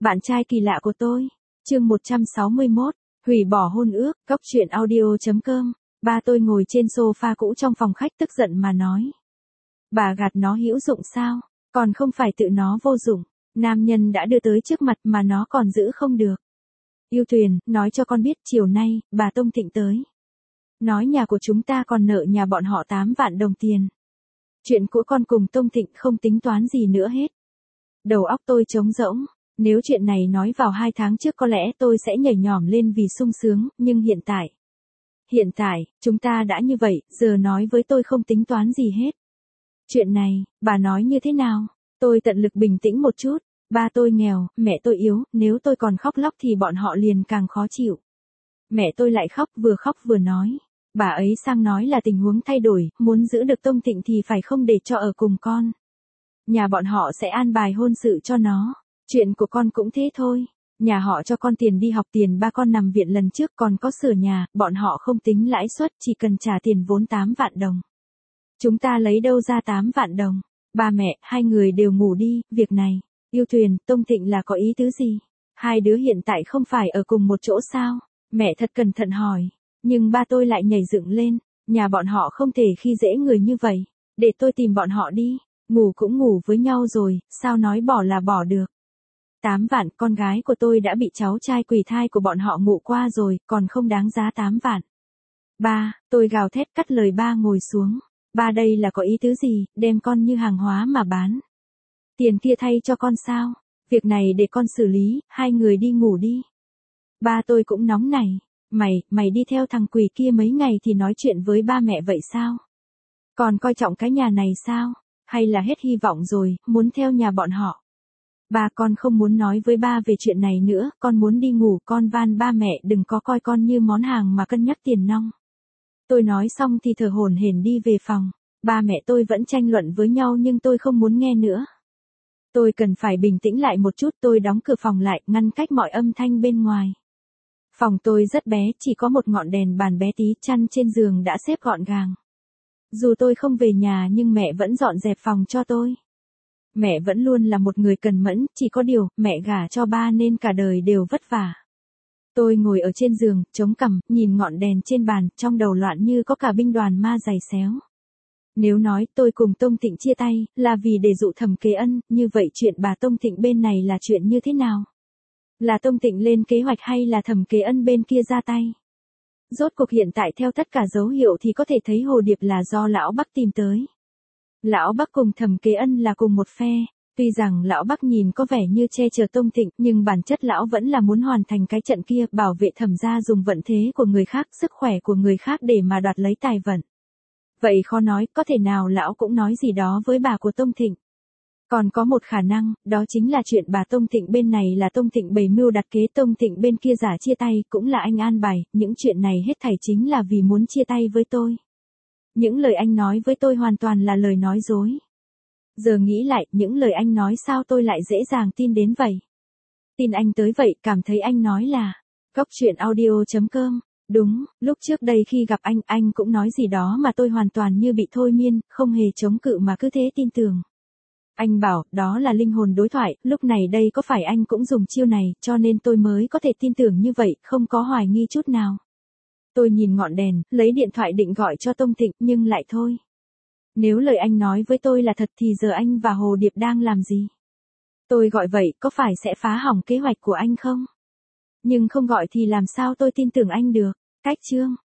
Bạn trai kỳ lạ của tôi. Chương 161. Hủy bỏ hôn ước. Cóc truyện audio.com. Ba tôi ngồi trên sofa cũ trong phòng khách tức giận mà nói. Bà gạt nó hữu dụng sao? Còn không phải tự nó vô dụng. Nam nhân đã đưa tới trước mặt mà nó còn giữ không được. Yêu Tuyền, nói cho con biết chiều nay, bà Tông Thịnh tới. Nói nhà của chúng ta còn nợ nhà bọn họ 8 vạn đồng tiền. Chuyện của con cùng Tông Thịnh không tính toán gì nữa hết. Đầu óc tôi trống rỗng. Nếu chuyện này nói vào 2 tháng trước có lẽ tôi sẽ nhảy nhỏm lên vì sung sướng, nhưng hiện tại, chúng ta đã như vậy, giờ nói với tôi không tính toán gì hết. Chuyện này, bà nói như thế nào? Tôi tận lực bình tĩnh một chút. Ba tôi nghèo, mẹ tôi yếu, nếu tôi còn khóc lóc thì bọn họ liền càng khó chịu. Mẹ tôi lại khóc vừa nói. Bà ấy sang nói là tình huống thay đổi, muốn giữ được Tông Thịnh thì phải không để cho ở cùng con. Nhà bọn họ sẽ an bài hôn sự cho nó. Chuyện của con cũng thế thôi. Nhà họ cho con tiền đi học, tiền ba con nằm viện lần trước còn có sửa nhà, bọn họ không tính lãi suất, chỉ cần trả tiền vốn 8 vạn đồng. Chúng ta lấy đâu ra 8 vạn đồng? Ba mẹ, hai người đều ngủ đi, việc này. Yêu Tuyền, Tông Thịnh là có ý tứ gì? Hai đứa hiện tại không phải ở cùng một chỗ sao? Mẹ thật cẩn thận hỏi. Nhưng ba tôi lại nhảy dựng lên. Nhà bọn họ không thể khi dễ người như vậy. Để tôi tìm bọn họ đi. Ngủ cũng ngủ với nhau rồi, sao nói bỏ là bỏ được. 8 vạn, con gái của tôi đã bị cháu trai quỷ thai của bọn họ ngủ qua rồi, còn không đáng giá 8 vạn. Ba, tôi gào thét cắt lời ba ngồi xuống. Ba đây là có ý tứ gì, đem con như hàng hóa mà bán. Tiền kia thay cho con sao? Việc này để con xử lý, hai người đi ngủ đi. Ba tôi cũng nóng nảy. Mày đi theo thằng quỷ kia mấy ngày thì nói chuyện với ba mẹ vậy sao? Còn coi trọng cái nhà này sao? Hay là hết hy vọng rồi, muốn theo nhà bọn họ? Ba con không muốn nói với ba về chuyện này nữa, con muốn đi ngủ, con van ba mẹ đừng có coi con như món hàng mà cân nhắc tiền nong. Tôi nói xong thì thở hổn hển đi về phòng. Ba mẹ tôi vẫn tranh luận với nhau nhưng tôi không muốn nghe nữa. Tôi cần phải bình tĩnh lại một chút, tôi đóng cửa phòng lại, ngăn cách mọi âm thanh bên ngoài. Phòng tôi rất bé, chỉ có một ngọn đèn bàn bé tí, chăn trên giường đã xếp gọn gàng. Dù tôi không về nhà nhưng mẹ vẫn dọn dẹp phòng cho tôi. Mẹ vẫn luôn là một người cần mẫn, chỉ có điều, mẹ gả cho ba nên cả đời đều vất vả. Tôi ngồi ở trên giường, chống cằm, nhìn ngọn đèn trên bàn, trong đầu loạn như có cả binh đoàn ma giày xéo. Nếu nói tôi cùng Tông Thịnh chia tay, là vì để dụ Thẩm Kế Ân, như vậy chuyện bà Tông Thịnh bên này là chuyện như thế nào? Là Tông Thịnh lên kế hoạch hay là Thẩm Kế Ân bên kia ra tay? Rốt cuộc hiện tại theo tất cả dấu hiệu thì có thể thấy Hồ Điệp là do Lão Bắc tìm tới. Lão Bắc cùng Thẩm Kế Ân là cùng một phe. Tuy rằng Lão Bắc nhìn có vẻ như che chở Tông Thịnh, nhưng bản chất Lão vẫn là muốn hoàn thành cái trận kia, bảo vệ Thẩm gia dùng vận thế của người khác, sức khỏe của người khác để mà đoạt lấy tài vận. Vậy khó nói, có thể nào Lão cũng nói gì đó với bà của Tông Thịnh. Còn có một khả năng, đó chính là chuyện bà Tông Thịnh bên này là Tông Thịnh bày mưu đặt kế, Tông Thịnh bên kia giả chia tay, cũng là anh an bài, những chuyện này hết thảy chính là vì muốn chia tay với tôi. Những lời anh nói với tôi hoàn toàn là lời nói dối. Giờ nghĩ lại, những lời anh nói sao tôi lại dễ dàng tin đến vậy? Tin anh tới vậy, cảm thấy anh nói là Cóc truyện audio.com. Đúng, lúc trước đây khi gặp anh cũng nói gì đó mà tôi hoàn toàn như bị thôi miên, không hề chống cự mà cứ thế tin tưởng. Anh bảo, đó là linh hồn đối thoại, lúc này đây có phải anh cũng dùng chiêu này, cho nên tôi mới có thể tin tưởng như vậy, không có hoài nghi chút nào. Tôi nhìn ngọn đèn, lấy điện thoại định gọi cho Tông Thịnh, nhưng lại thôi. Nếu lời anh nói với tôi là thật thì giờ anh và Hồ Điệp đang làm gì? Tôi gọi vậy, có phải sẽ phá hỏng kế hoạch của anh không? Nhưng không gọi thì làm sao tôi tin tưởng anh được? Cách chương.